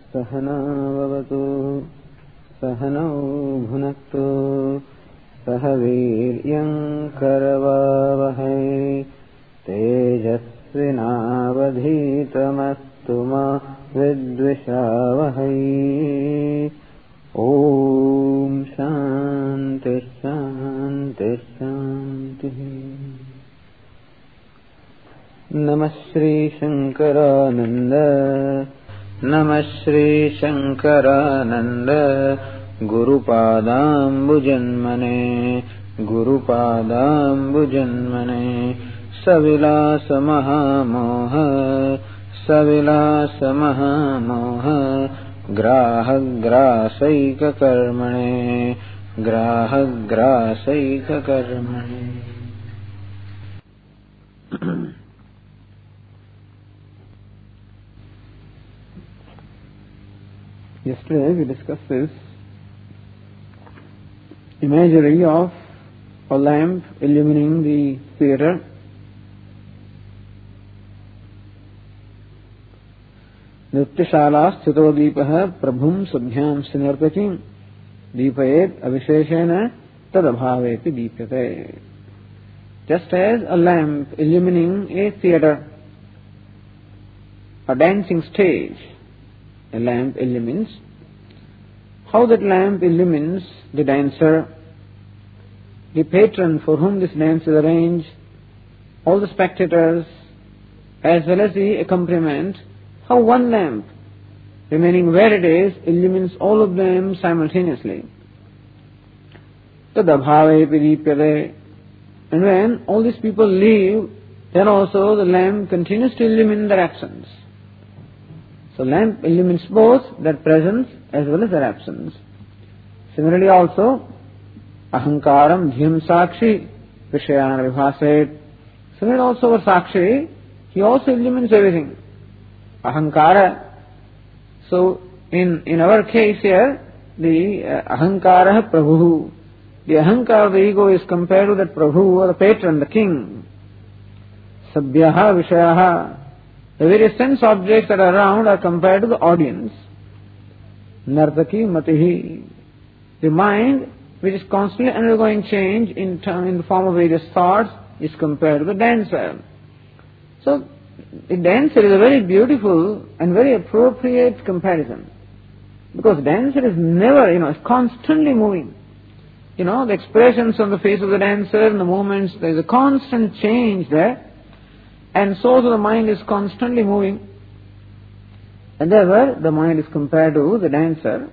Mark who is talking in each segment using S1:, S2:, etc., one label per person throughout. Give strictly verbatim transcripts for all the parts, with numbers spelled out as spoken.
S1: सहनाववतु सहनौ भुनक्तु सह वीर्यं करवावहै तेजस्विनावधीतमस्तु मा विद्विषावहै। ओम शांति शांति शांति। नमः श्री शंकरानंद नमः Shri Shankaranand गुरुपादाम्बुजन्मने गुरुपादाम्बुजन्मने सविलास महामोह सविलास महामोह ग्राहग्रासैककर्मणे ग्राहग्रासैककर्मणे। Yesterday we discussed this imagery of a lamp illumining the theatre. नृत्यशाला स्थितो दीपः प्रभुं सभ्यां सिनर्तकीं दीपयेत् अविशेषेण तदभावेपि दीप्यते. Just as a lamp illumining a theatre, a dancing stage, a lamp illumines. How that lamp illumines the dancer, the patron for whom this dance is arranged, all the spectators, as well as the accompaniment, how one lamp, remaining where it is, illumines all of them simultaneously. Tadabhave dīpyate. And when all these people leave, then also the lamp continues to illumine their absence. So lamp illumines both their presence as well as their absence. Similarly also, ahankaram dhyam sakshi vishayana vibhaset. Similarly also for sakshi, he also illumines everything. Ahankara. So in, in our case here, the uh, ahankara prabhu, the ahankara of the ego is compared to that prabhu or the patron, the king. Sabhyaha vishayaha. The various sense objects that are around are compared to the audience. Nartaki matihi. The mind, which is constantly undergoing change in, term, in the form of various thoughts, is compared to the dancer. So, the dancer is a very beautiful and very appropriate comparison. Because dancer is never, you know, is constantly moving. You know, the expressions on the face of the dancer and the movements, there is a constant change there. And so the mind is constantly moving. And therefore, the mind is compared to the dancer.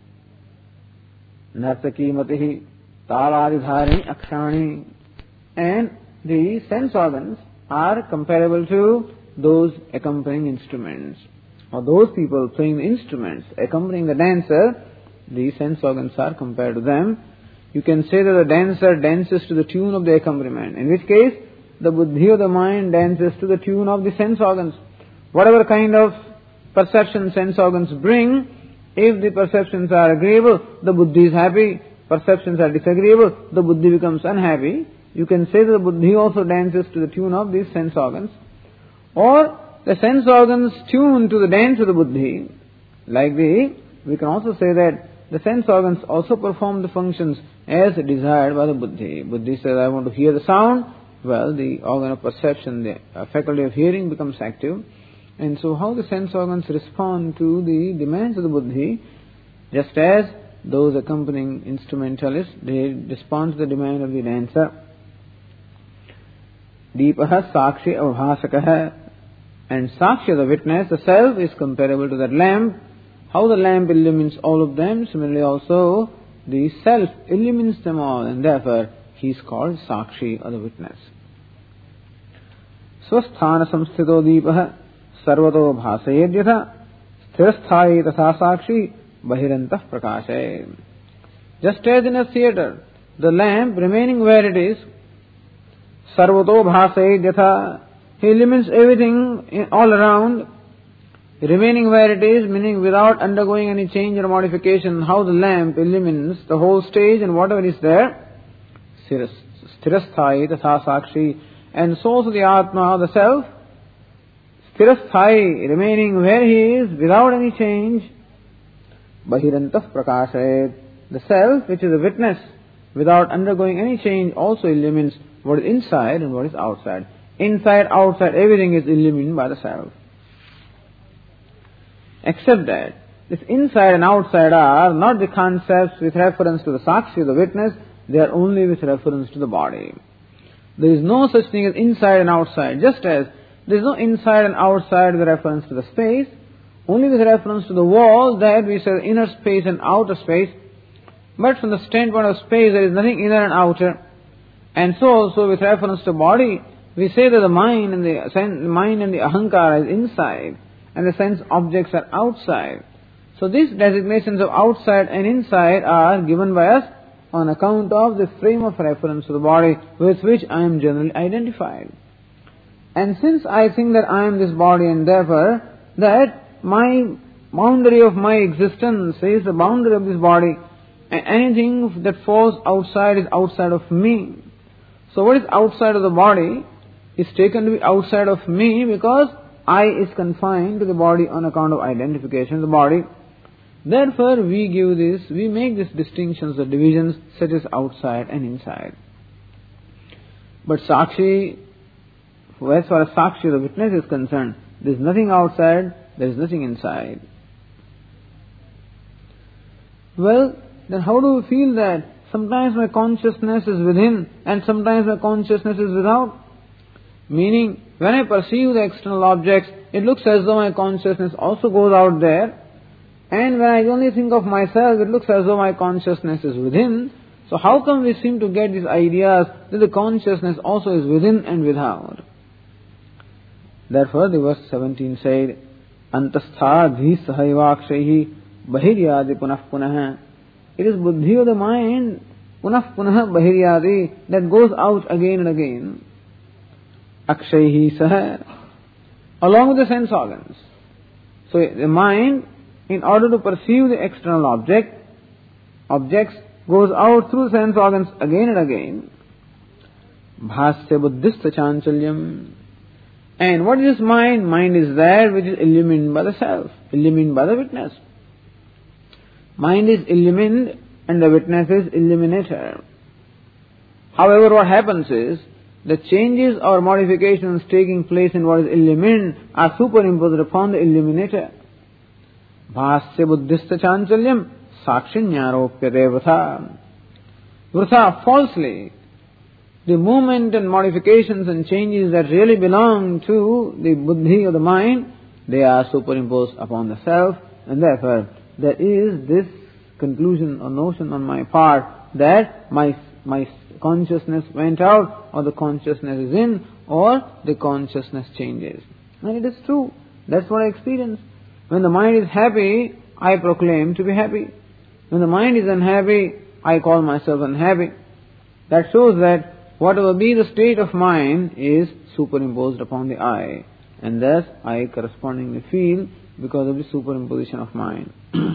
S1: Nartaki matihi taladhari akshani. And the sense organs are comparable to those accompanying instruments. Or those people playing the instruments, accompanying the dancer, the sense organs are compared to them. You can say that the dancer dances to the tune of the accompaniment. In which case, the buddhi of the mind dances to the tune of the sense organs. Whatever kind of perception sense organs bring, if the perceptions are agreeable, the buddhi is happy. Perceptions are disagreeable, the buddhi becomes unhappy. You can say that the buddhi also dances to the tune of these sense organs. Or the sense organs tune to the dance of the buddhi. Like the, we can also say that the sense organs also perform the functions as desired by the buddhi. Buddhi says, I want to hear the sound. Well, the organ of perception, the faculty of hearing becomes active. And so how the sense organs respond to the demands of the buddhi, just as those accompanying instrumentalists, they respond to the demand of the dancer. Deepaha sakshi avbhasakaha. And sakshi, the witness, the self, is comparable to that lamp. How the lamp illumines all of them, similarly also the self illumines them all, and therefore he is called Sakshi, or the witness. Swasthana samsthito deepah sarvato bhasayedyatha sthirasthayi tatha sakshi bahirantah prakashe. Just as in a theatre, the lamp remaining where it is, sarvato bhasayedyatha, he illumines everything in, all around, remaining where it is, meaning without undergoing any change or modification, how the lamp illumines the whole stage and whatever is there. Sthirasthayi tatha sakshi. And so also the Atma, the Self, sthirasthayi, remaining where he is, without any change, Bahirantah prakashayet. The self, which is a witness, without undergoing any change, also illumines what is inside and what is outside. Inside, outside, everything is illumined by the self. Except that this inside and outside are not the concepts with reference to the Sakshi, the witness, they are only with reference to the body. There is no such thing as inside and outside, just as there is no inside and outside with reference to the space, only with reference to the wall that we say inner space and outer space. But from the standpoint of space, there is nothing inner and outer. And so also with reference to body, we say that the mind and the, the mind and the ahankara is inside, and the sense objects are outside. So these designations of outside and inside are given by us on account of the frame of reference to the body with which I am generally identified. And since I think that I am this body and therefore that my boundary of my existence is the boundary of this body, and anything that falls outside is outside of me. So what is outside of the body is taken to be outside of me because I is confined to the body on account of identification of the body. Therefore we give this, we make these distinctions or divisions such as outside and inside. But Sakshi, as far as Sakshi, the witness, is concerned, there is nothing outside, there is nothing inside. Well, then how do we feel that? Sometimes my consciousness is within and sometimes my consciousness is without. Meaning, when I perceive the external objects, it looks as though my consciousness also goes out there. And when I only think of myself, it looks as though my consciousness is within. So how come we seem to get these ideas that the consciousness also is within and without? Therefore, the verse seventeen said, Antastha dhi sahaivakshahi bahiryadi punah punah. It is buddhi of the mind, punah punah bahiryadi, that goes out again and again. Akshahi sah, along with the sense organs. So the mind, in order to perceive the external object, objects, goes out through sense organs again and again. Bhasya buddhista chanchalyam. And what is this mind? Mind is that which is illumined by the self, illumined by the witness. Mind is illumined and the witness is illuminator. However, what happens is, the changes or modifications taking place in what is illumined are superimposed upon the illuminator. Bhasya buddhista chanchalyam sakshinyaropyate vratha. Vratha, falsely, the movement and modifications and changes that really belong to the buddhi of the mind, they are superimposed upon the self, and therefore there is this conclusion or notion on my part that my my consciousness went out, or the consciousness is in, or the consciousness changes. And it is true. That's what I experience. When the mind is happy, I proclaim to be happy. When the mind is unhappy, I call myself unhappy. That shows that whatever be the state of mind is superimposed upon the I, and thus I correspondingly feel because of the superimposition of mind.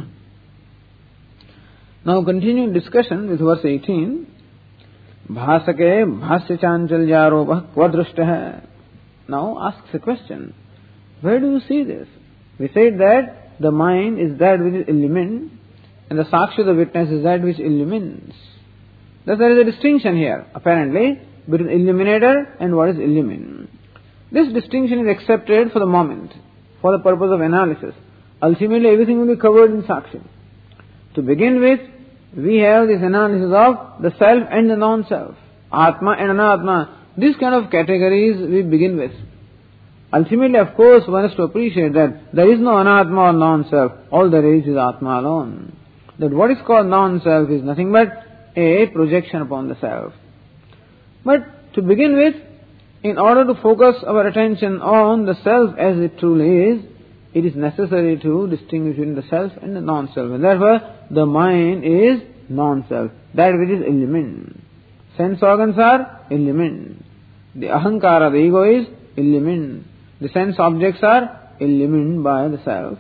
S1: Now continuing discussion with verse eighteen. Bhasake bhasya chanchalyarobah kvadrushtah. Now asks a question. Where do you see this? We said that the mind is that which is illumined, and the Sakshi, the witness, is that which illumines. Thus there is a distinction here, apparently, between illuminator and what is illumined. This distinction is accepted for the moment, for the purpose of analysis. Ultimately, everything will be covered in Sakshi. To begin with, we have this analysis of the self and the non-self, Atma and Anatma. These kind of categories we begin with. Ultimately, of course, one has to appreciate that there is no Anatma or non-self. All there is is Atma alone. That what is called non-self is nothing but a projection upon the self. But to begin with, in order to focus our attention on the self as it truly is, it is necessary to distinguish between the self and the non-self. And therefore, the mind is non-self, that which is illumined. Sense organs are illumined. The ahankara, the ego, is illumined. The sense objects are illumined by the self.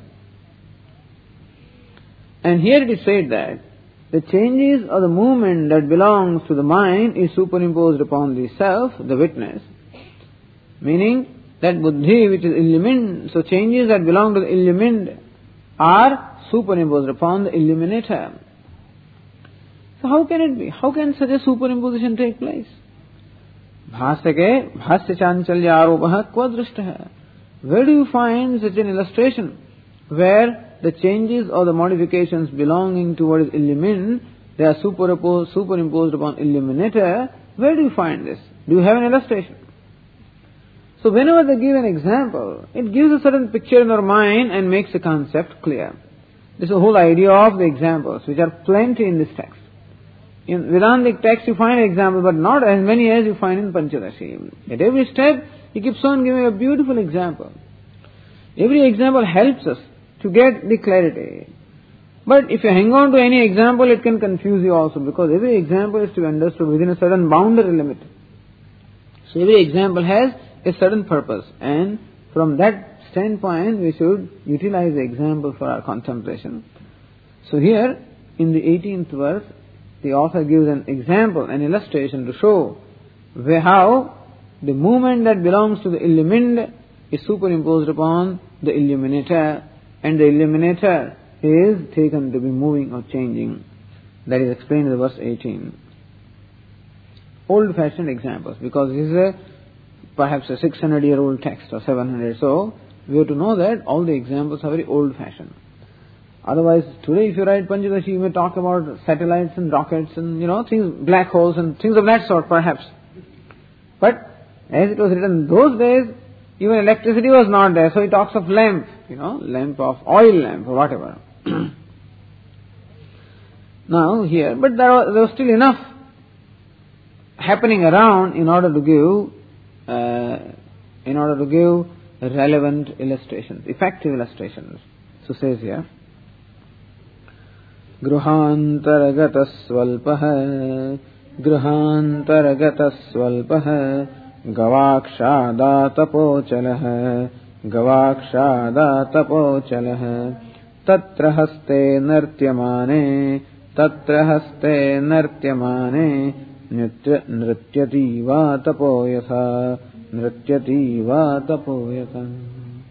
S1: And here it is said that the changes or the movement that belongs to the mind is superimposed upon the self, the witness. Meaning that buddhi which is illumined, so changes that belong to the illumined are superimposed upon the illuminator. So how can it be? How can such a superimposition take place? Bhasake bhasya chanchalya aropaha kvadrishtaha. Where do you find such an illustration where the changes or the modifications belonging to what is illumined, they are superimposed, superimposed upon illuminator? Where do you find this? Do you have an illustration? So whenever they give an example, it gives a certain picture in our mind and makes the concept clear. This is the whole idea of the examples, which are plenty in this text. In Vedantic text you find examples, but not as many as you find in Panchadashi. At every step, he keeps on giving a beautiful example. Every example helps us to get the clarity. But if you hang on to any example, it can confuse you also, because every example is to be understood within a certain boundary limit. So every example has a certain purpose, and from that standpoint we should utilize the example for our contemplation. So here, in the eighteenth verse, the author gives an example, an illustration to show where how the movement that belongs to the illumined is superimposed upon the illuminator, and the illuminator is taken to be moving or changing. That is explained in verse eighteen. Old-fashioned examples, because this is a perhaps a six hundred year old text or seven hundred, so we have to know that all the examples are very old-fashioned. Otherwise, today if you write Panchadashi, you may talk about satellites and rockets and, you know, things, black holes and things of that sort perhaps. But as it was written those days, even electricity was not there, so he talks of lamp, you know, lamp of oil lamp or whatever. Now here, but there was, there was still enough happening around in order to give uh, in order to give relevant illustrations, effective illustrations. So says here, Gruhantaragata swalpaha Gruhantaragata swalpaha Gavakshada tapochalah Gavakshada tapochalah Tatra haste nartyamane Tatra haste nartyamane Nrityati va tapoyatha Nrityati va tapoyatha.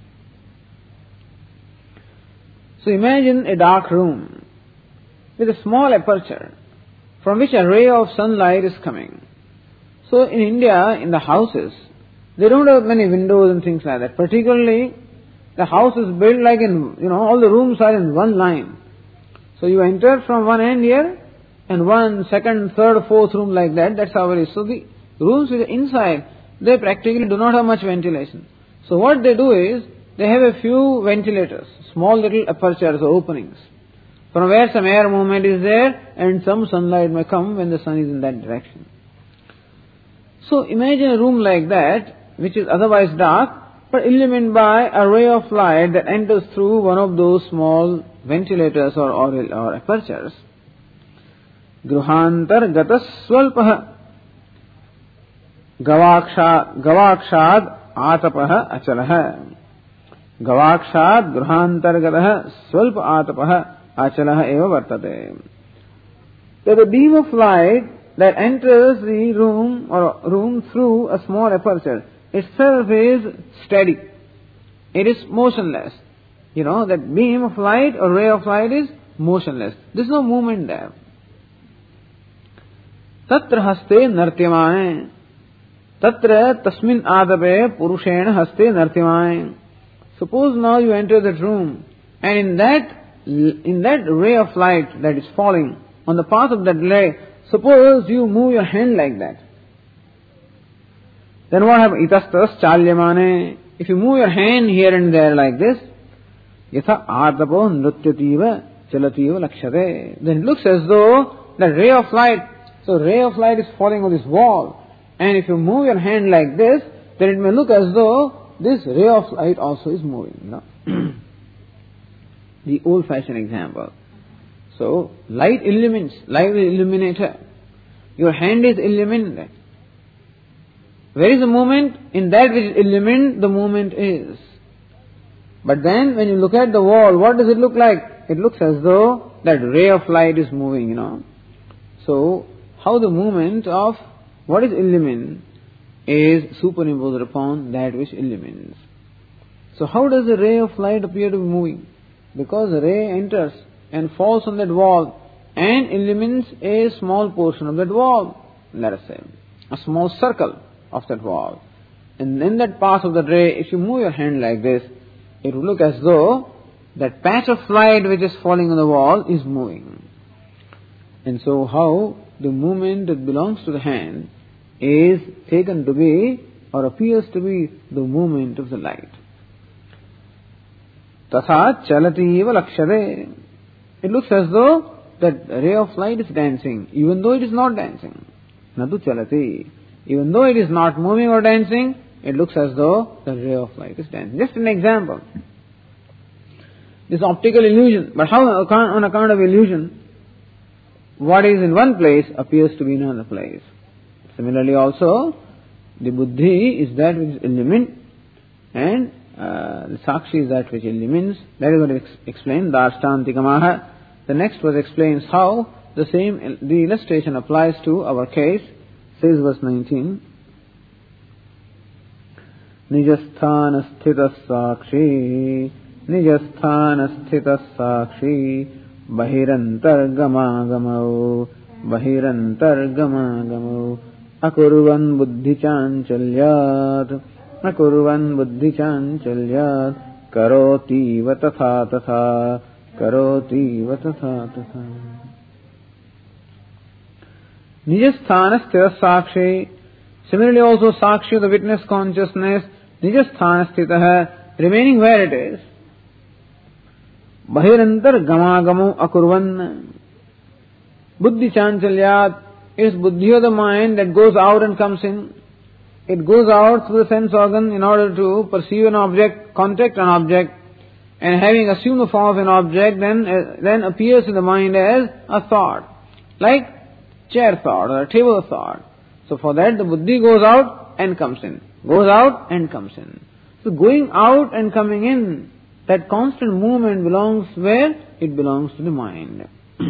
S1: So imagine a dark room with a small aperture from which a ray of sunlight is coming. So in India, in the houses, they don't have many windows and things like that. Particularly, the house is built like in, you know, all the rooms are in one line. So you enter from one end here, and one, second, third, fourth room like that, that's how it is. So the rooms with the inside, they practically do not have much ventilation. So what they do is, they have a few ventilators, small little apertures or openings, from where some air movement is there and some sunlight may come when the sun is in that direction. So imagine a room like that, which is otherwise dark, but illumined by a ray of light that enters through one of those small ventilators or, or, or apertures. Gruhantar gatas swalpaha Gavaksha Gavakshad atapaha achalaha Gavakshad gruhantar gataha swalpa atapaha achalaha eva vartate. So the beam of light that enters the room or room through a small aperture itself is steady. It is motionless. You know, that beam of light or ray of light is motionless. There is no movement there. Tatra haste nartyamane. Tatra tasmin adape purushena haste nartyamane. Suppose now you enter that room, and in that in that ray of light that is falling on the path of that ray, suppose you move your hand like that. Then what happens? Itastas chalyamane. If you move your hand here and there like this, yatha adapo nrityativa chalativa lakshate. Then it looks as though that ray of light, so ray of light is falling on this wall, and if you move your hand like this, then it may look as though this ray of light also is moving. You know? The old-fashioned example. So, light illumines, light is illuminator. Your hand is illumined. Where is the movement? In that which is illumined, the movement is. But then, when you look at the wall, what does it look like? It looks as though that ray of light is moving, you know. So, how the movement of what is illumined is superimposed upon that which illumines. So, how does the ray of light appear to be moving? because the ray enters and falls on that wall and illumines a small portion of that wall, let us say, a small circle of that wall. And in that path of the ray, if you move your hand like this, it will look as though that patch of light which is falling on the wall is moving. And so how the movement that belongs to the hand is taken to be or appears to be the movement of the light. Tatha chalati eva lakshade. It looks as though that ray of light is dancing, even though it is not dancing. Nadu chalati. Even though it is not moving or dancing, it looks as though the ray of light is dancing. Just an example. This optical illusion. But how on account of illusion, what is in one place appears to be in another place. Similarly also, the buddhi is that which is illumined, and uh, the sakshi is that which illumines. That is what is explained. Darshtantikamaha. The next verse explains how the same, the illustration applies to our case. Says verse nineteen. Nijasthana sthita sakshi, Nijasthana sthita sakshi, Bahirantar gama gamau, Bahirantar gama gamau, Akurvan buddhi chanchalyat, Akurvan buddhi chanchalyat, Karoti vatatha tatha, Karoti vatatha tatha. Nijasthana sthita sakshi. Similarly also sakshi, the witness consciousness, nijasthana sthitaha, remaining where it is. Bahirantar gamagamu akurvan. Buddhi chanchalyat is buddhi of the mind that goes out and comes in. It goes out through the sense organ in order to perceive an object, contact an object, and having assumed the form of an object, then, uh, then appears in the mind as a thought. Like chair thought or a table thought. So for that the buddhi goes out and comes in. Goes out and comes in. So going out and coming in, that constant movement belongs where? It belongs to the mind.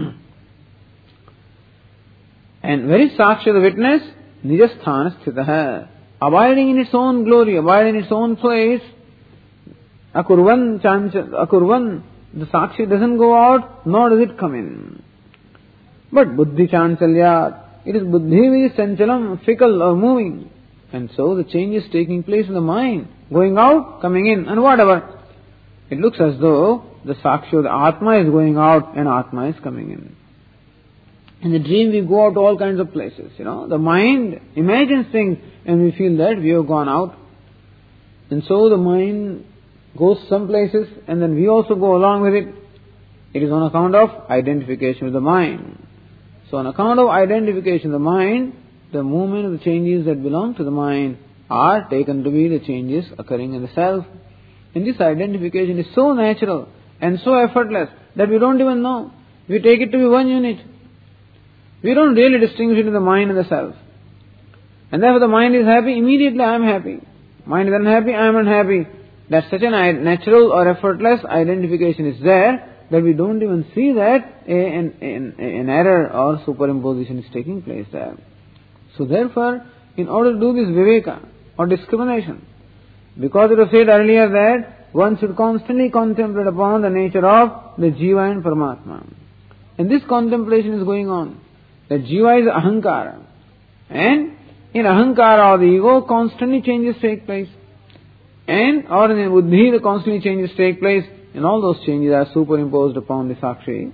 S1: And very sakshi, the witness, nijasthana sthitaha, abiding in its own glory, abiding in its own place. Akurvan chancha, akurvan, the sakshi doesn't go out, nor does it come in. But buddhi chanchalyat, it is buddhi which is chanchalam, fickle or moving. And so the change is taking place in the mind, going out, coming in, and whatever. It looks as though the sakshi, the atma is going out and atma is coming in. In the dream we go out to all kinds of places, you know. The mind imagines things and we feel that we have gone out. And so the mind goes some places and then we also go along with it. It is on account of identification with the mind. So on account of identification of the mind, the movement of the changes that belong to the mind are taken to be the changes occurring in the self. And this identification is so natural and so effortless that we don't even know. We take it to be one unit. We don't really distinguish between the mind and the self. And therefore the mind is happy, immediately I am happy. Mind is unhappy, I am unhappy. That such a natural or effortless identification is there that we don't even see that a, an, an, an error or superimposition is taking place there. So therefore, in order to do this viveka or discrimination, because it was said earlier that one should constantly contemplate upon the nature of the Jiva and Paramatma. And this contemplation is going on. The Jiva is Ahankara. And in Ahankara or the ego, constantly changes take place. And, or in Buddhi, the constantly changes take place. And all those changes are superimposed upon the Sakshi.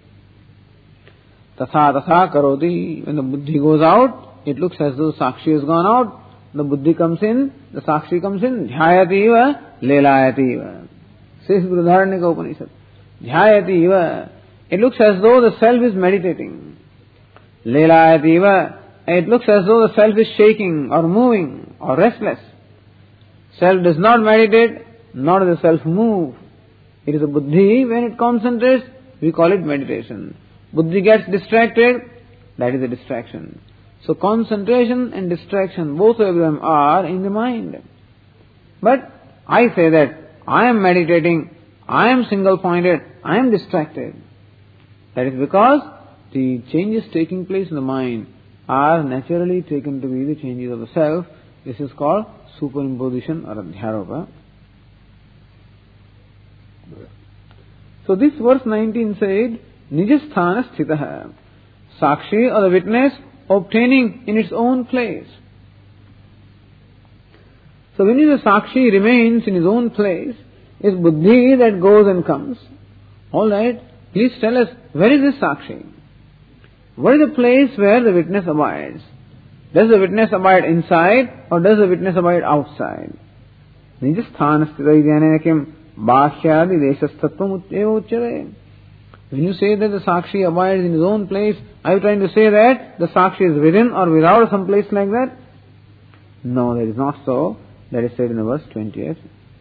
S1: Tatha tatha karoti. When the Buddhi goes out, it looks as though Sakshi has gone out. The Buddhi comes in, the Sakshi comes in. Dhyayati iva, lelayati iva. Says Brihadaranyaka Upanishad. Dhyayati iva. It looks as though the self is meditating. Lelayati iva. It looks as though the self is shaking or moving or restless. Self does not meditate, nor does the self move. It is a buddhi, when it concentrates, we call it meditation. Buddhi gets distracted, that is a distraction. So concentration and distraction, both of them are in the mind. But I say that I am meditating, I am single-pointed, I am distracted. That is because the changes taking place in the mind are naturally taken to be the changes of the self. This is called superimposition or adhyaropa. So this verse nineteen said, Nijasthana sthitaha. Sakshi or the witness obtaining in its own place. So when the Sakshi remains in his own place, is buddhi that goes and comes. Alright, please tell us, where is this Sakshi? What is the place where the witness abides? Does the witness abide inside or does the witness abide outside? Nijasthana sthita idyanena kim bhashyadi deshastatvam eva uchyate. When you say that the Sakshi abides in his own place, are you trying to say that the Sakshi is within or without some place like that? No, that is not so. That is said in the verse twentieth.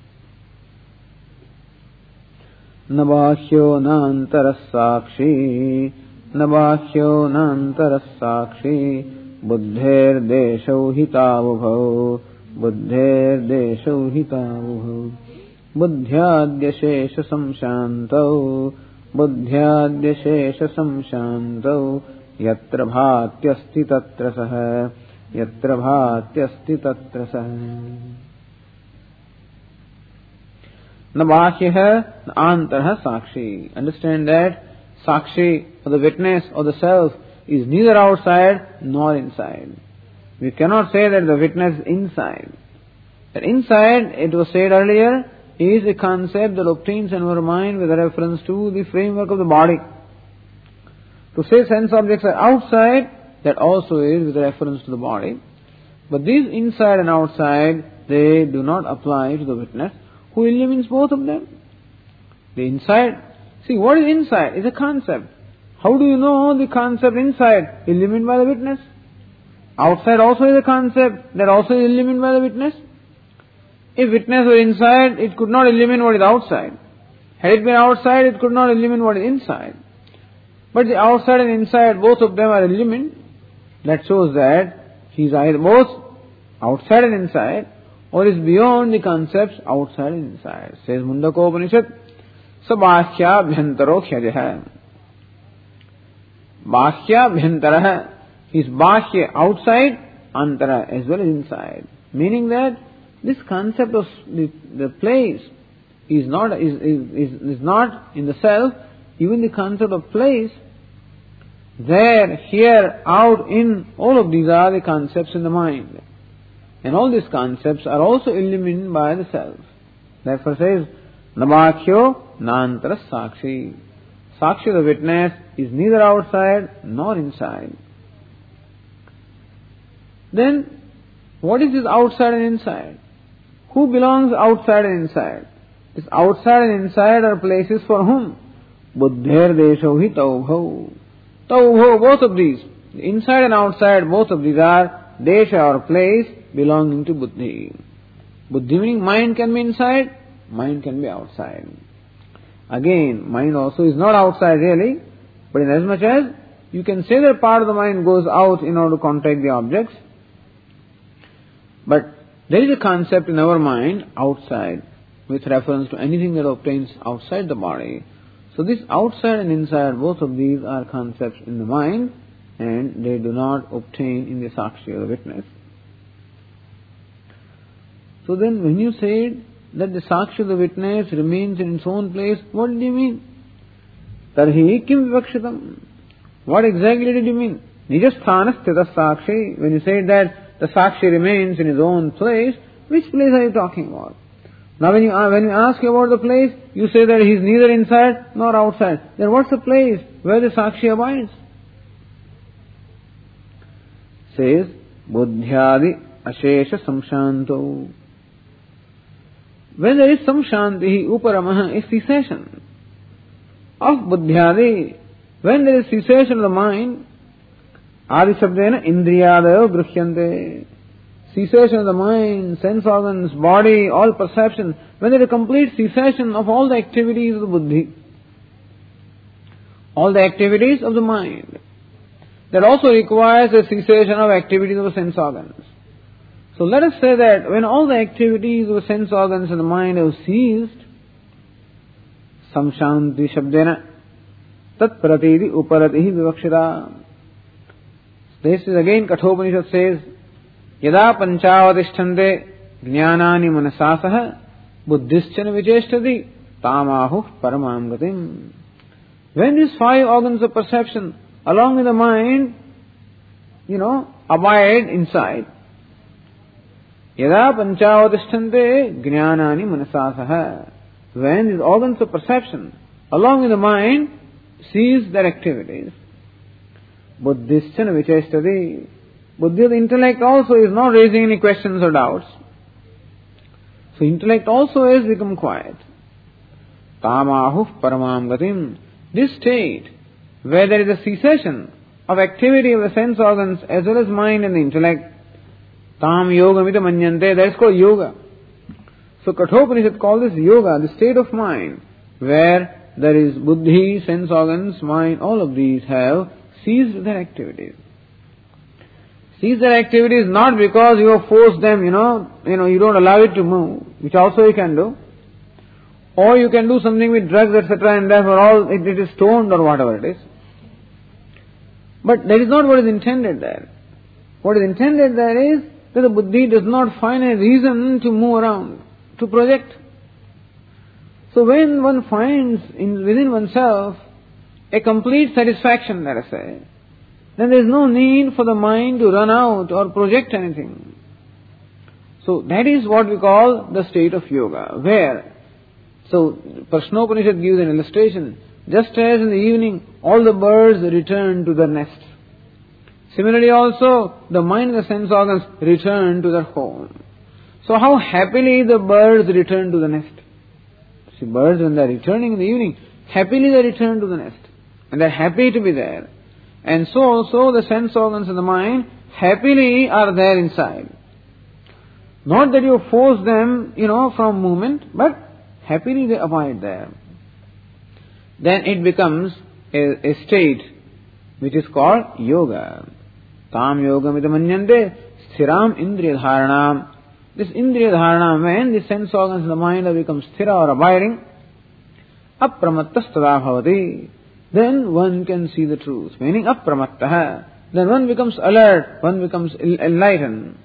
S1: Nabhashyo nantaras sakshi, nabhashyo nantaras sakshi, buddher deshau hitavubhau, buddher deshau hitavubhau, buddhyadya shesha samshantau, buddhyadya shesha samshantau, yatra bhatyasti tatra saha, yatra bhatyasti tatra saha. Nabhashya antarah sakshi. Understand that sakshi or the witness or the self is neither outside nor inside. We cannot say that the witness is inside. That inside, it was said earlier, is a concept that obtains in our mind with reference to the framework of the body. To say sense objects are outside, that also is with reference to the body. But these inside and outside, they do not apply to the witness, who illumines both of them. The inside, see what is inside is a concept. How do you know the concept inside illumined by the witness? Outside also is a concept that also is illumined by the witness. If witness were inside, it could not illumine what is outside. Had it been outside, it could not illumine what is inside. But the outside and inside, both of them are illumined. That shows that he is either both outside and inside, or is beyond the concepts outside and inside. Says Mundaka Upanishad, Sabhashya bhyantaro khyajah. Bhashya bhyantara. His bhashya outside, antara as well as inside. Meaning that this concept of the, the place is not is, is, is not in the self. Even the concept of place, there, here, out, in, all of these are the concepts in the mind. And all these concepts are also illumined by the self. Therefore says, Nabhakyo nantaras sakshi. Sakshi, the witness, is neither outside nor inside. Then, what is this outside and inside? Who belongs outside and inside? This outside and inside are places for whom? Buddher desho hi taubhau. Taubhau, both of these. Inside and outside, both of these are desha or place belonging to buddhi. Buddhi meaning mind can be inside, mind can be outside. Again, mind also is not outside really, but in as much as you can say that part of the mind goes out in order to contact the objects, but there is a concept in our mind outside with reference to anything that obtains outside the body. So this outside and inside, both of these are concepts in the mind, and they do not obtain in the sakshi or the witness. So then when you say that the sakshi or the witness remains in its own place, what did you mean? Tarhi kim vivakshitam. What exactly did you mean? Nijasthana sthita sakshi. When you say that the sakshi remains in his own place, which place are you talking about? Now when you, when you ask about the place, you say that he is neither inside nor outside. Then what's the place where the sakshi abides? Says, buddhyadi ashesha samshanto. When there is samshanti, uparamaha is cessation of buddhyadi. When there is cessation of the mind, adi sabdena indriyadayo grushyante. Cessation of the mind, sense organs, body, all perception. When there is a complete cessation of all the activities of the buddhi, all the activities of the mind, that also requires a cessation of activities of the sense organs. So let us say that when all the activities of the sense organs and the mind have ceased, samshanti shabdena tat pratidi uparatihi vivakshita. This is again Kathopanishad says, Yada panchavadishtante jnanani manasasah buddhischana vicheshtati tamahu paramam gatim. When these five organs of perception, along with the mind, you know, abide inside, yada panchavadishtante jnanani manasasaha. When these organs of perception, along with the mind, cease their activities, buddhischana vichestadi. Buddhi, the intellect also is not raising any questions or doubts. So intellect also has become quiet. Tamahu paramam gatim. This state, where there is a cessation of activity of the sense organs as well as mind and the intellect, tam yoga mita manyante, that is called yoga. So Kathopanishad calls this yoga, the state of mind, where there is buddhi, sense organs, mind, all of these have ceased their activities. Cease their activities not because you have forced them, you know, you know, you don't allow it to move, which also you can do. Or you can do something with drugs, et cetera, and therefore all it, it is stoned or whatever it is. But that is not what is intended there. What is intended there is that the buddhi does not find a reason to move around, to project. So when one finds in, within oneself a complete satisfaction, let us say, then there is no need for the mind to run out or project anything. So that is what we call the state of yoga, where, so Prashnopanishad gives an illustration, just as in the evening all the birds return to their nests. Similarly also, the mind and the sense organs return to their home. So how happily the birds return to the nest. See, birds when they are returning in the evening, happily they return to the nest. And they are happy to be there. And so also the sense organs and the mind happily are there inside. Not that you force them, you know, from movement, but happily they abide there. Then it becomes a, a state which is called yoga. Tam yoga midamanyante sthiram indriya dharanam. This indriya dharanam, when the sense organs and the mind have become sthira or abiding, apramattas tada bhavati. Then one can see the truth, meaning apramattaha. Then one becomes alert, one becomes enlightened.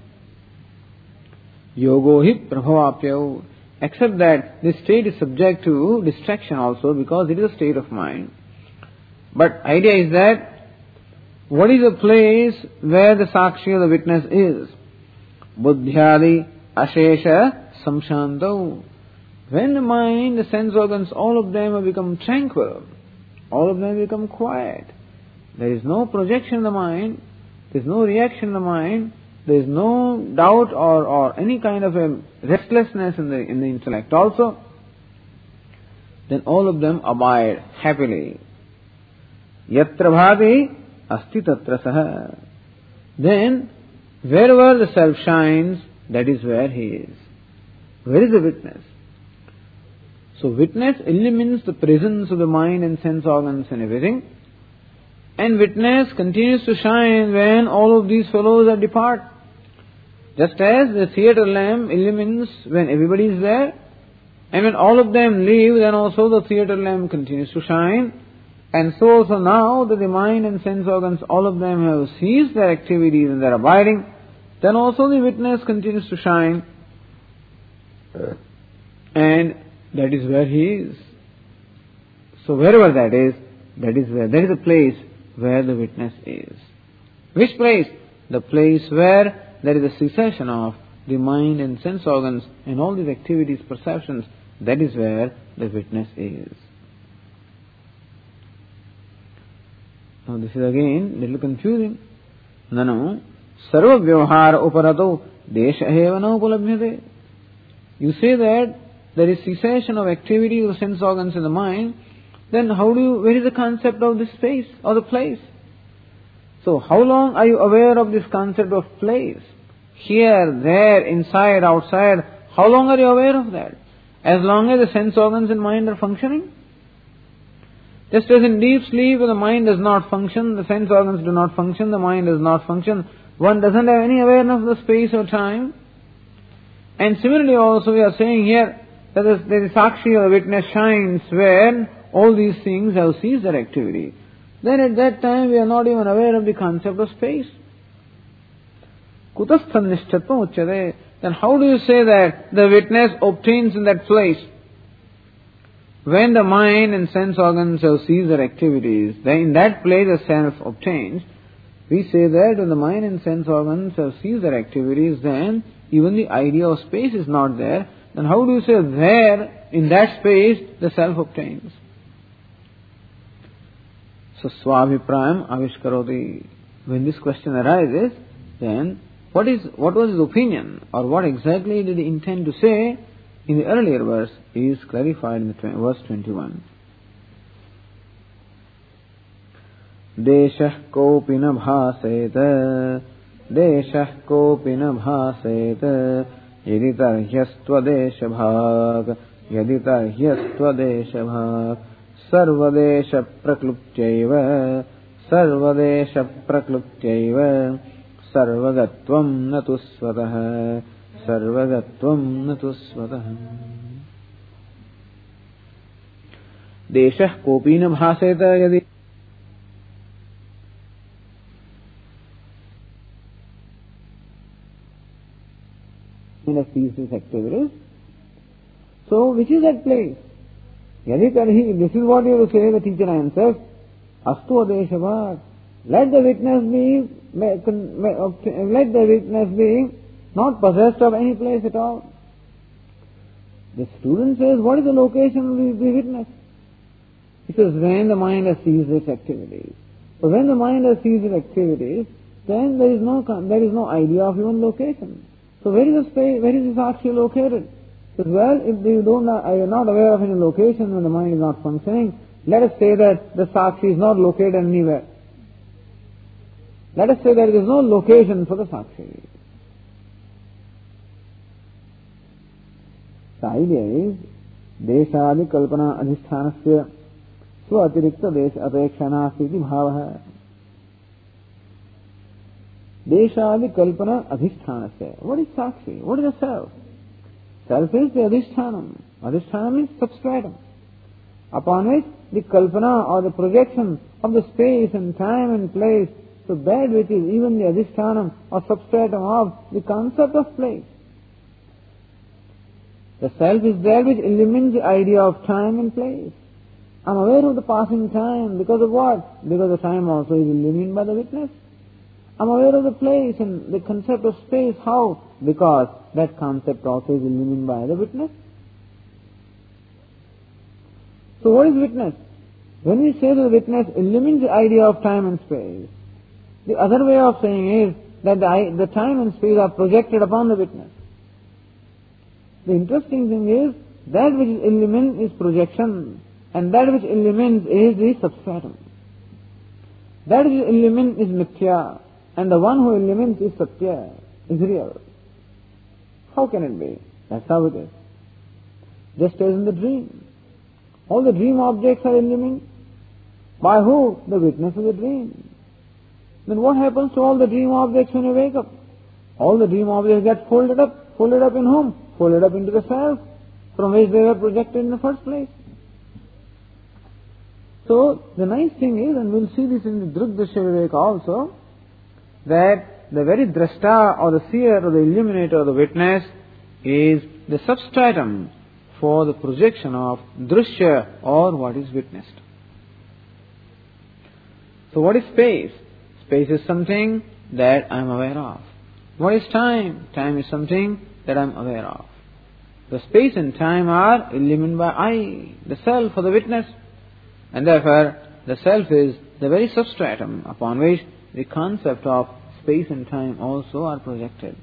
S1: Yogo hi prabhavapyav. Except that this state is subject to distraction also because it is a state of mind. But idea is that what is the place where the sakshi or the witness is? Buddhyadi ashesha samshantav. When the mind, the sense organs, all of them have become tranquil, all of them become quiet. There is no projection in the mind, there is no reaction in the mind, there is no doubt or, or any kind of a restlessness in the in the intellect also. Then all of them abide happily. Yatra bhati asti tatra saha. Then wherever the self shines, that is where he is. Where is the witness? So witness eliminates the presence of the mind and sense organs and everything. And witness continues to shine when all of these fellows are depart. Just as the theatre lamp illumines when everybody is there, and when all of them leave, then also the theatre lamp continues to shine. And so also now that the mind and sense organs, all of them have ceased their activities and their abiding, then also the witness continues to shine. And that is where he is. So wherever that is, that is where, that is the place where the witness is. Which place? The place where there is a cessation of the mind and sense organs and all these activities, perceptions, that is where the witness is. Now this is again little confusing. Nanu sarva vyavahara uparato desha eva na upalabhyate. You say that there is cessation of activity of the sense organs in the mind, then how do you, where is the concept of this space or the place? So how long are you aware of this concept of place? Here, there, inside, outside, how long are you aware of that? As long as the sense organs and mind are functioning? Just as in deep sleep, the mind does not function, the sense organs do not function, the mind does not function, one doesn't have any awareness of the space or time. And similarly also we are saying here that the, the sakshi or the witness shines when all these things have ceased their activity. Then at that time we are not even aware of the concept of space. Kutasthan nishthatvam uchyate. Then how do you say that the witness obtains in that place? when the mind and sense organs have ceased their activities, then in that place the self obtains. We say that when the mind and sense organs have ceased their activities, then even the idea of space is not there. Then how do you say there, in that space, the self obtains? So, swabhiprayam avishkaroti. When this question arises, then what is what was his opinion, or what exactly did he intend to say in the earlier verse is clarified in the tw- verse twenty-one. Deshah kopi na bhaseta, deshah kopi na bhaseta, yadi tarhyastva desha bhag, yadi tarhyastva desha bhag, sarvadesha prakluptyaiva, sarvadesha prakluptyaiva, sarvagatvam natu svatah, sarvagatvam natu svatah. Deshah kopi na bhaseta yadi of ceases activities. So, which is that place? Yadi tarhi, this is what you have to say, the teacher answers, astu adeshavat. Let the witness be, let the witness be not possessed of any place at all. The student says, what is the location of the witness? He says, when the mind has ceased its activities. So when the mind has ceased its activities, then there is no, there is no idea of even location. So where is the space, where is the Sakshi located? He says, well, if you don't, are not aware of any location when the mind is not functioning, let us say that the Sakshi is not located anywhere. Let us say there is no location for the Sakshi. The idea is, Deshadi Kalpana Adhisthanasya Swatirikta Desha Apekshana Siti Bhavaha. Deshadi Kalpana Adhisthanasya. What is Sakshi? What is the self? Self is the Adhisthanam. Adhisthanam is substratum, upon which the Kalpana or the projection of the space and time and place, so that which is even the Adhisthanam or substratum of the concept of place. The self is that which eliminates the idea of time and place. I am aware of the passing time because of what? Because the time also is illuminated by the witness. I am aware of the place and the concept of space. How? Because that concept also is illuminated by the witness. So what is witness? When we say that the witness illuminates the idea of time and space, the other way of saying is that the, the time and space are projected upon the witness. The interesting thing is that which is illumined is projection, and that which illumines is the substratum. That which is illumined is mithya, and the one who illumines is satya, is real. How can it be? That's how it is. Just as in the dream. All the dream objects are illumined. By who? The witness of the dream. Then what happens to all the dream objects when you wake up? All the dream objects get folded up. Folded up in whom? Folded up into the self, from which they were projected in the first place. So, the nice thing is, and we'll see this in the Drugdashya Viveka also, that the very drashta or the seer or the illuminator or the witness is the substratum for the projection of drishya or what is witnessed. So what is space? Space is something that I am aware of. What is time? Time is something that I am aware of. The space and time are illuminated by I, the self or the witness. And therefore, the self is the very substratum upon which the concept of space and time also are projected.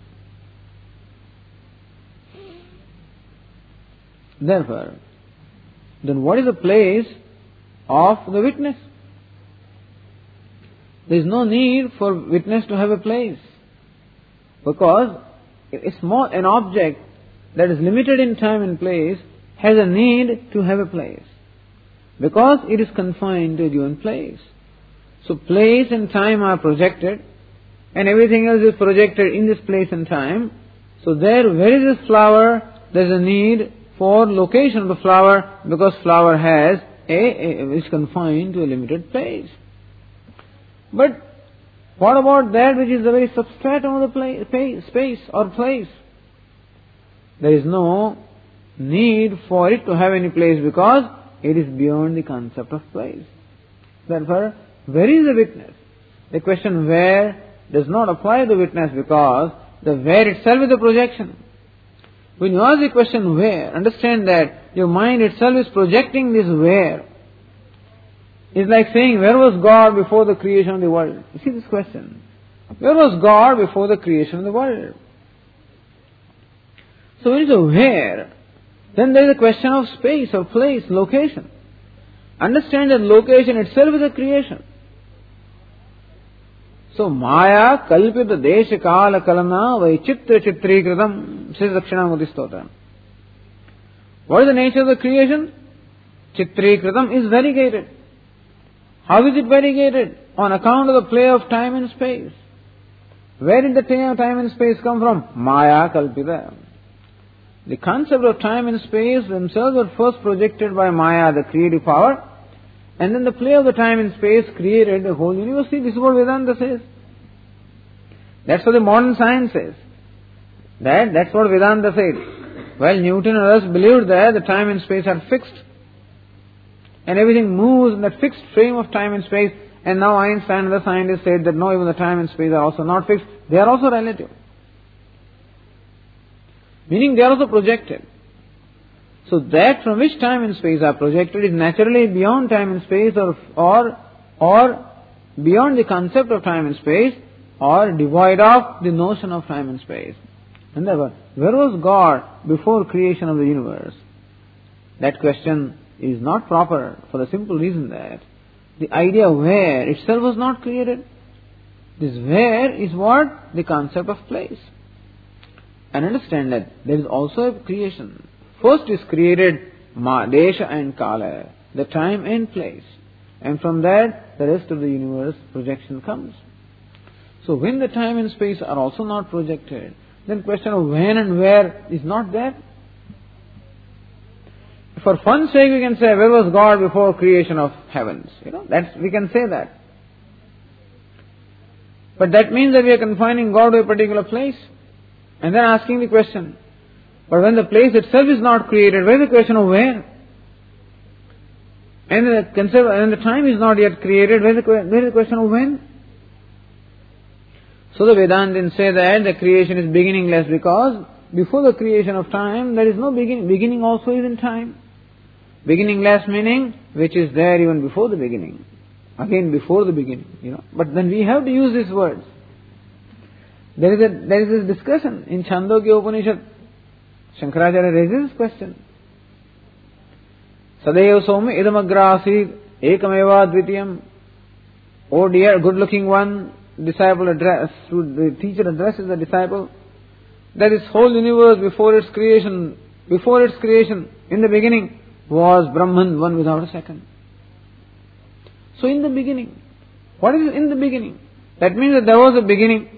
S1: Therefore, then what is the place of the witness? There is no need for witness to have a place, because a small, an object that is limited in time and place has a need to have a place, because it is confined to a given place. So place and time are projected, and everything else is projected in this place and time. So there, where is this flower? There is a need for location of the flower, because flower has a, a is confined to a limited place. But what about that which is the very substratum of the place, space or place? There is no need for it to have any place, because it is beyond the concept of place. Therefore, where is the witness? The question where does not apply to the witness because the where itself is a projection. When you ask the question where, understand that your mind itself is projecting this where. It's like saying, where was God before the creation of the world? You see this question. Where was God before the creation of the world? So when it's a where, then there is a question of space or place, location. Understand that location itself is a creation. So Maya kalpita desha kala kalana vaichitra chitrikritam says Dakshinamurti Stotra. What is the nature of the creation? Chitrikritam is variegated. How is it variegated? On account of the play of time and space. Where did the play of time and space come from? Maya kalpita. The concept of time and space themselves were first projected by Maya, the creative power, and then the play of the time and space created the whole universe. See, this is what Vedanta says. That's what the modern science says. That, that's what Vedanta said. While Newton and others believed that the time and space are fixed, and everything moves in that fixed frame of time and space, and now Einstein and the scientists said that no, even the time and space are also not fixed, they are also relative. Meaning they are also projected. So that from which time and space are projected is naturally beyond time and space or, or, or beyond the concept of time and space or devoid of the notion of time and space. And therefore, where was God before creation of the universe? That question is not proper for the simple reason that the idea where itself was not created. This where is what? The concept of place. And understand that there is also a creation. First is created Ma, Desha and Kala, the time and place. And from that, the rest of the universe projection comes. So when the time and space are also not projected, then question of when and where is not there. For fun's sake, we can say, where was God before creation of heavens? You know, that's, we can say that. But that means that we are confining God to a particular place. And then asking the question, but when the place itself is not created, where is the question of where? And the concept, and the time is not yet created, where is the, where is the question of when? So the Vedantins say that the creation is beginningless because before the creation of time, there is no beginning. Beginning also is in time. Beginningless meaning which is there even before the beginning. Again, before the beginning, you know. But then we have to use these words. There is a there is this discussion in Chandogya Upanishad. Shankaracharya raises this question. Sadeva Somi idamagrasid ekameva dvitiyam. Oh dear good-looking one, disciple address, the teacher addresses the disciple, that this whole universe before its creation, before its creation, in the beginning, was Brahman, one without a second. So in the beginning, what is in the beginning? That means that there was a beginning.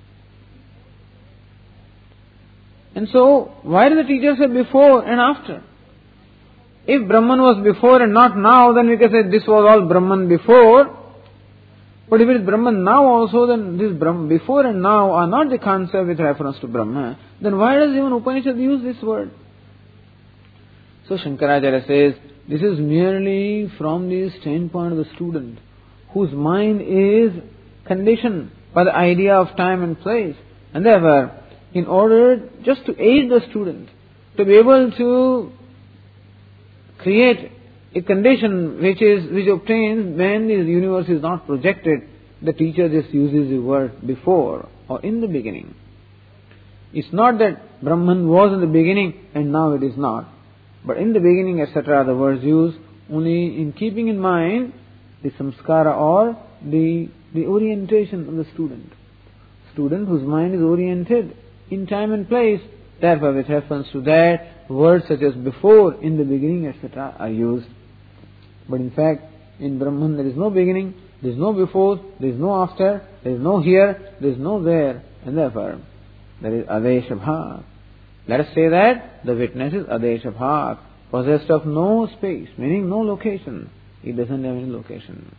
S1: And so, why do the teachers say before and after? If Brahman was before and not now, then we can say this was all Brahman before. But if it is Brahman now also, then this Brahman before and now are not the concept with reference to Brahma. Then why does even Upanishad use this word? So Shankaracharya says, this is merely from the standpoint of the student, whose mind is conditioned by the idea of time and place. And therefore, in order just to aid the student to be able to create a condition which is which obtains when the universe is not projected, the teacher just uses the word before or in the beginning. It's not that Brahman was in the beginning and now it is not, but in the beginning, et cetera, the words used only in keeping in mind the samskara or the the orientation of the student. Student whose mind is oriented in time and place, therefore with reference to that, words such as before, in the beginning, et cetera are used. But in fact, in Brahman there is no beginning, there is no before, there is no after, there is no here, there is no there, and therefore there is Adesha Bhak. Let us say that the witness is Adesha Bhak, possessed of no space, meaning no location. It doesn't have any location.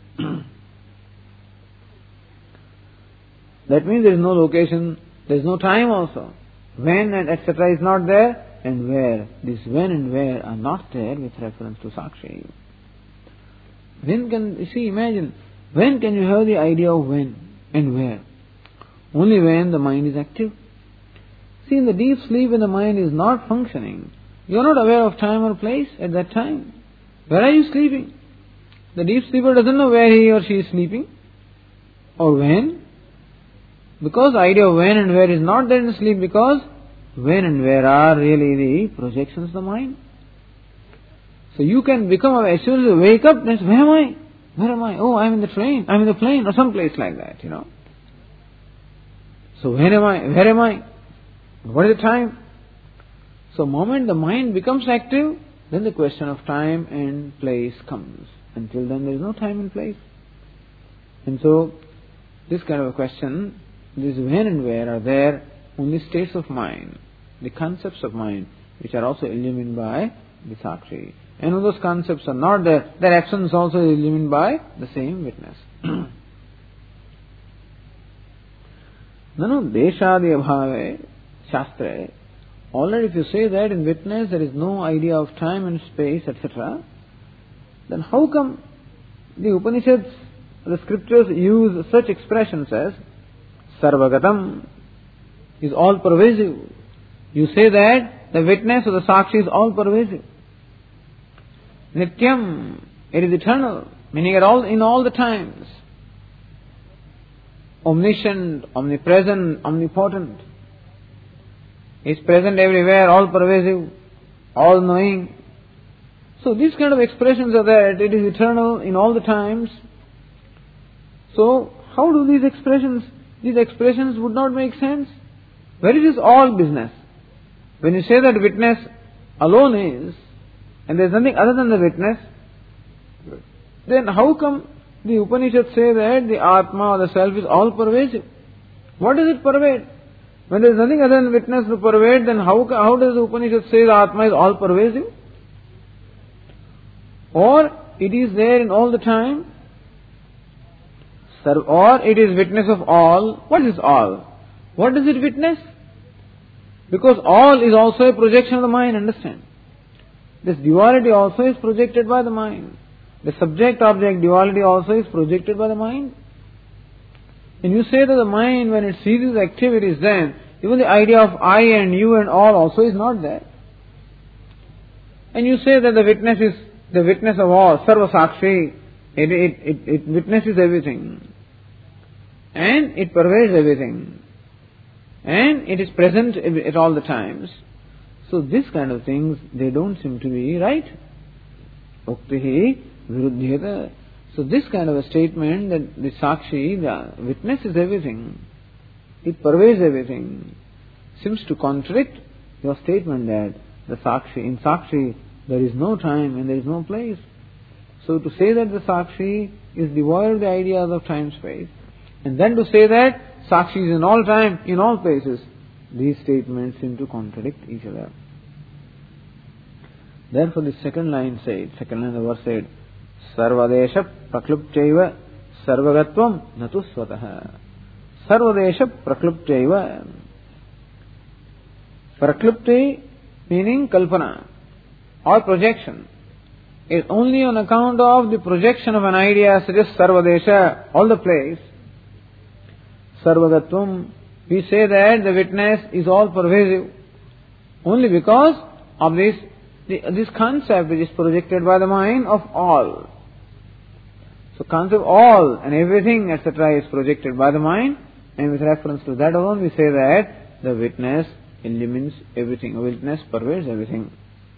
S1: That means there is no location, there is no time also. When and et cetera is not there, and where. This when and where are not there with reference to Sakshi. When can, you see, imagine, when can you have the idea of when and where? Only when the mind is active. See, in the deep sleep when the mind is not functioning, you are not aware of time or place at that time. Where are you sleeping? The deep sleeper doesn't know where he or she is sleeping or when. Because the idea of when and where is not there in sleep, because when and where are really the projections of the mind. So you can become aware, as soon as you wake up, then where am I? Where am I? Oh, I'm in the train, I'm in the plane, or some place like that, you know. So when am I? Where am I? What is the time? So the moment the mind becomes active, then the question of time and place comes. Until then there is no time and place. And so this kind of a question, this when and where are there only states of mind, the concepts of mind, which are also illumined by the Sakshi. And when those concepts are not there, their actions also is illumined by the same witness. Nanu deshadi abhave shastre. Already if you say that in witness there is no idea of time and space, et cetera, then how come the Upanishads, the scriptures use such expressions as sarvagatam, is all pervasive. You say that the witness or the Sakshi is all pervasive. Nityam, it is eternal, meaning at all, in all the times. Omniscient, omnipresent, omnipotent. Is present everywhere, all pervasive, all knowing. So these kind of expressions are that it is eternal in all the times. So how do these expressions, these expressions would not make sense? Where is this all business? When you say that witness alone is, and there is nothing other than the witness, then how come the Upanishads say that the Atma or the Self is all pervasive? What does it pervade? When there is nothing other than witness to pervade, then how, how does the Upanishad say the Atma is all pervasive? Or it is there in all the time? Or it is witness of all. What is all? What does it witness? Because all is also a projection of the mind, understand? This duality also is projected by the mind. The subject-object duality also is projected by the mind. And you say that the mind, when it ceases activities, then even the idea of I and you and all also is not there. And you say that the witness is the witness of all, Sarva Sakshi, it, it, it, it witnesses everything. And it pervades everything. And it is present at all the times. So this kind of things, they don't seem to be right. Uktihi viruddhyata. So this kind of a statement that the Sakshi, the witness is everything, it pervades everything, seems to contradict your statement that the Sakshi, in Sakshi there is no time and there is no place. So to say that the Sakshi is devoid of the ideas of time space, and then to say that Sakshi is in all time, in all places, these statements seem to contradict each other. Therefore the second line said, second line of the verse said, Sarvadesha praklupchaiva sarvagatvam natu swataha. Sarvadesha praklupchaiva. Praklupti meaning kalpana or projection is only on account of the projection of an idea such as sarvadesha, all the place. Sarvagatvam, we say that the witness is all pervasive only because of this, this concept which is projected by the mind of all. So concept all and everything, et cetera is projected by the mind, and with reference to that alone we say that the witness illumines everything, a witness pervades everything.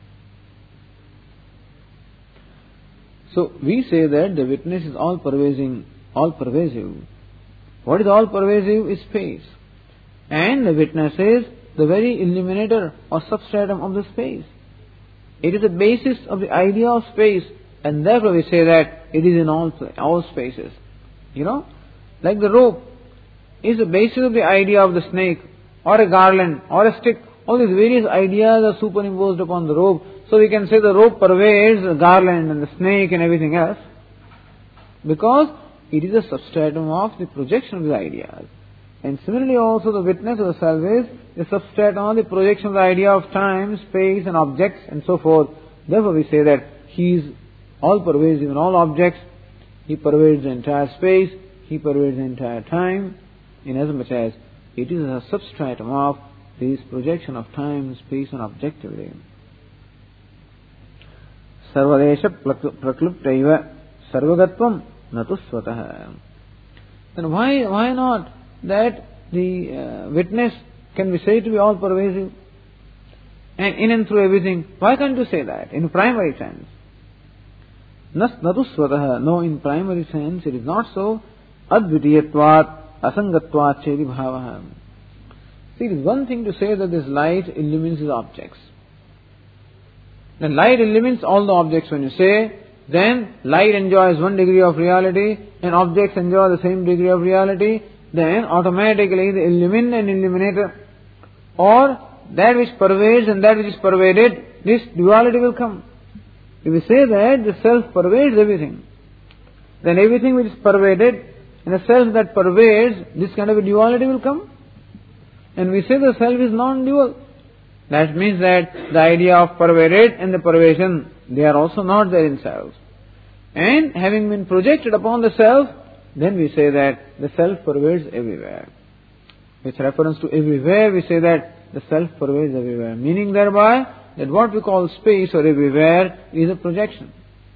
S1: So we say that the witness is all pervading, all pervasive. What is all pervasive is space. And the witness is the very illuminator or substratum of the space. It is the basis of the idea of space, and therefore we say that it is in all all spaces. You know, like the rope is the basis of the idea of the snake, or a garland, or a stick. All these various ideas are superimposed upon the rope. So we can say the rope pervades the garland and the snake and everything else, because it is a substratum of the projection of the ideas. And similarly also the witness of the self is the substratum on the projection of the idea of time, space and objects and so forth. Therefore we say that he is all pervasive in all objects, he pervades the entire space, he pervades the entire time, inasmuch as it is a substratum of this projection of time, space and objectivity. Sarvadesha prakluptaiva sarvagatvam natu swataha. Then why, why not that the uh, witness can be said to be all pervasive and in and through everything? Why can't you say that in primary sense? Natu swataha. No, in primary sense it is not so. Advitiyatvat asangatvat chedi bhavaha. See, it is one thing to say that this light illumines the objects. Then light illumines all the objects when you say, then light enjoys one degree of reality and objects enjoy the same degree of reality, then automatically the illumined and illuminator, or that which pervades and that which is pervaded, this duality will come. If we say that the self pervades everything, then everything which is pervaded and the self that pervades, this kind of a duality will come. And we say the self is non-dual. That means that the idea of pervaded and the pervasion, they are also not there in self. And having been projected upon the self, then we say that the self pervades everywhere. With reference to everywhere, we say that the self pervades everywhere. Meaning thereby that what we call space or everywhere is a projection.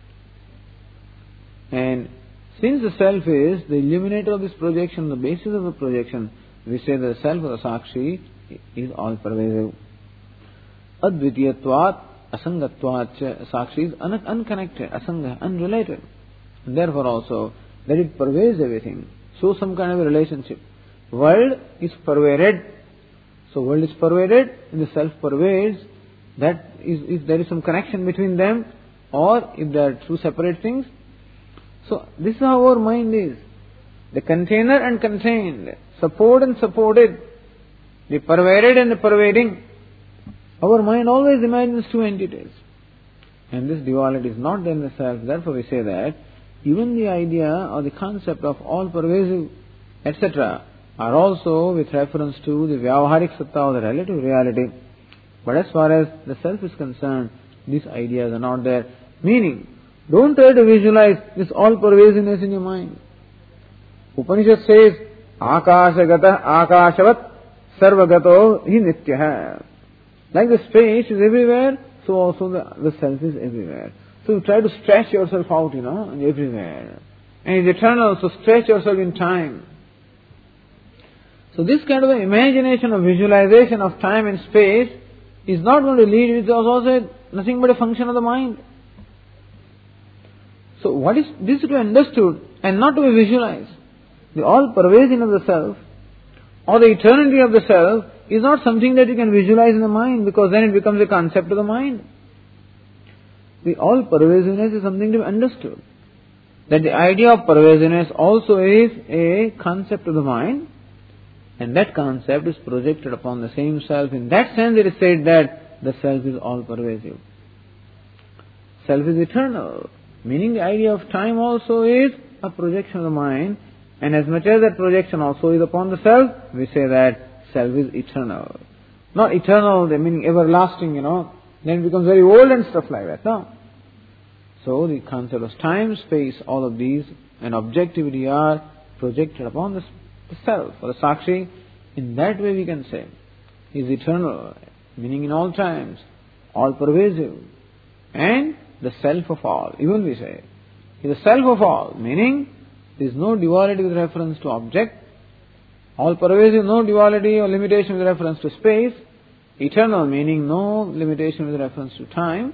S1: And since the self is the illuminator of this projection, the basis of the projection, we say that the self or the Sakshi is all pervasive. Advitiyatvat asangatvat. Sakshi is un- unconnected, asanga, unrelated. And therefore also that it pervades everything. So some kind of a relationship. World is pervaded. So world is pervaded and the self pervades. That is, if there is some connection between them, or if they are two separate things. So this is how our mind is. The container and contained, support and supported, the pervaded and the pervading. Our mind always imagines two entities. And this duality is not there in the self. Therefore we say that even the idea or the concept of all pervasive, et cetera are also with reference to the Vyavaharik Satta or the relative reality. But as far as the self is concerned, these ideas are not there. Meaning, don't try to visualize this all pervasiveness in your mind. Upanishad says, Akashagata Akashavat Sarvagato Hi Nityaha. Like the space is everywhere, so also the, the self is everywhere. So you try to stretch yourself out, you know, everywhere. And it's eternal, so stretch yourself in time. So this kind of imagination of visualization of time and space is not going to lead, it is also nothing but a function of the mind. So what is this to be understood and not to be visualized? The all pervasive of the self or the eternity of the self is not something that you can visualize in the mind, because then it becomes a concept of the mind. The all pervasiveness is something to be understood. That the idea of pervasiveness also is a concept of the mind, and that concept is projected upon the same self. In that sense it is said that the self is all pervasive. Self is eternal, meaning the idea of time also is a projection of the mind, and as much as that projection also is upon the self, we say that self is eternal. Not eternal, meaning everlasting, you know, then it becomes very old and stuff like that. No. So the concept of time, space, all of these and objectivity are projected upon the, the self or the Sakshi. In that way we can say he is eternal, meaning in all times, all pervasive, and the self of all. Even we say he is the self of all, meaning there is no duality with reference to object. All pervasive, no duality or limitation with reference to space. Eternal, meaning no limitation with reference to time.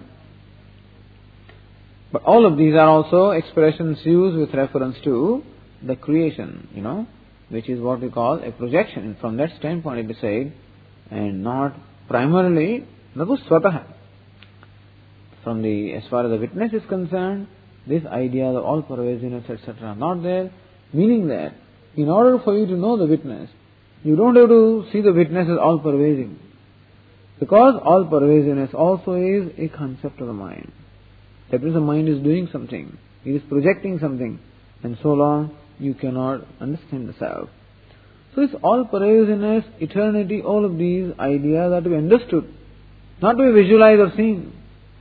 S1: But all of these are also expressions used with reference to the creation, you know, which is what we call a projection. And from that standpoint it is said, and not primarily nagu swataha. From the, as far as the witness is concerned, this idea of all pervasiveness, et cetera, are not there, meaning that in order for you to know the witness, you don't have to see the witness as all pervasive. Because all pervasiveness also is a concept of the mind. That means the mind is doing something, it is projecting something, and so long you cannot understand the self. So this all pervasiveness, eternity, all of these ideas are to be understood, not to be visualized or seen.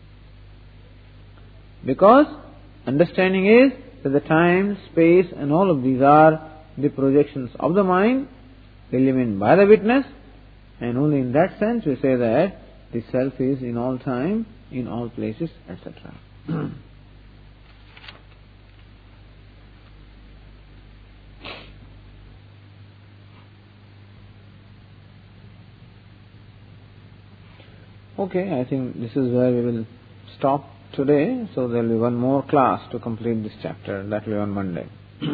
S1: Because understanding is that the time, space and all of these are the projections of the mind, illumined by the witness, and only in that sense we say that the self is in all time, in all places, et cetera. Okay, I think this is where we will stop today. So there will be one more class to complete this chapter. That will be on Monday.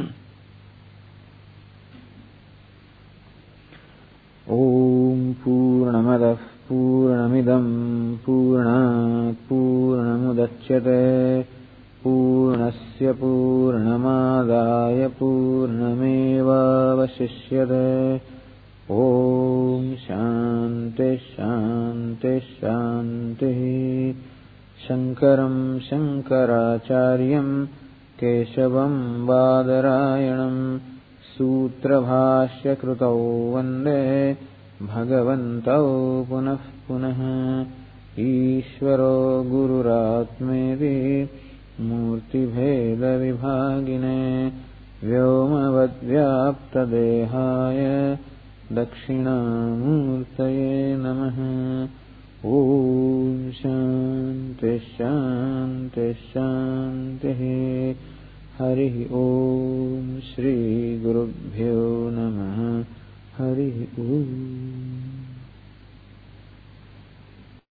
S1: Om Purnamadah Purnamidam Purnat Purnamudachyate Purnasya Purnamadaya Purnameva Vasishyate. Om Shanti Shanti Shanti. Shankaram Shankaracharyam Keshavam Badarayanam Sutrabhashya Krutau Vande Bhagavantau Punah Punah. Ishvaro Gururatmeti Murti Bheda Vibhagine Vyomavadvyapta Dehaya Dakshinamurtaye Namaha. Om Shanti Shanti Shanti. Hari Om Shri Gurubhyo Namaha. Hari Om.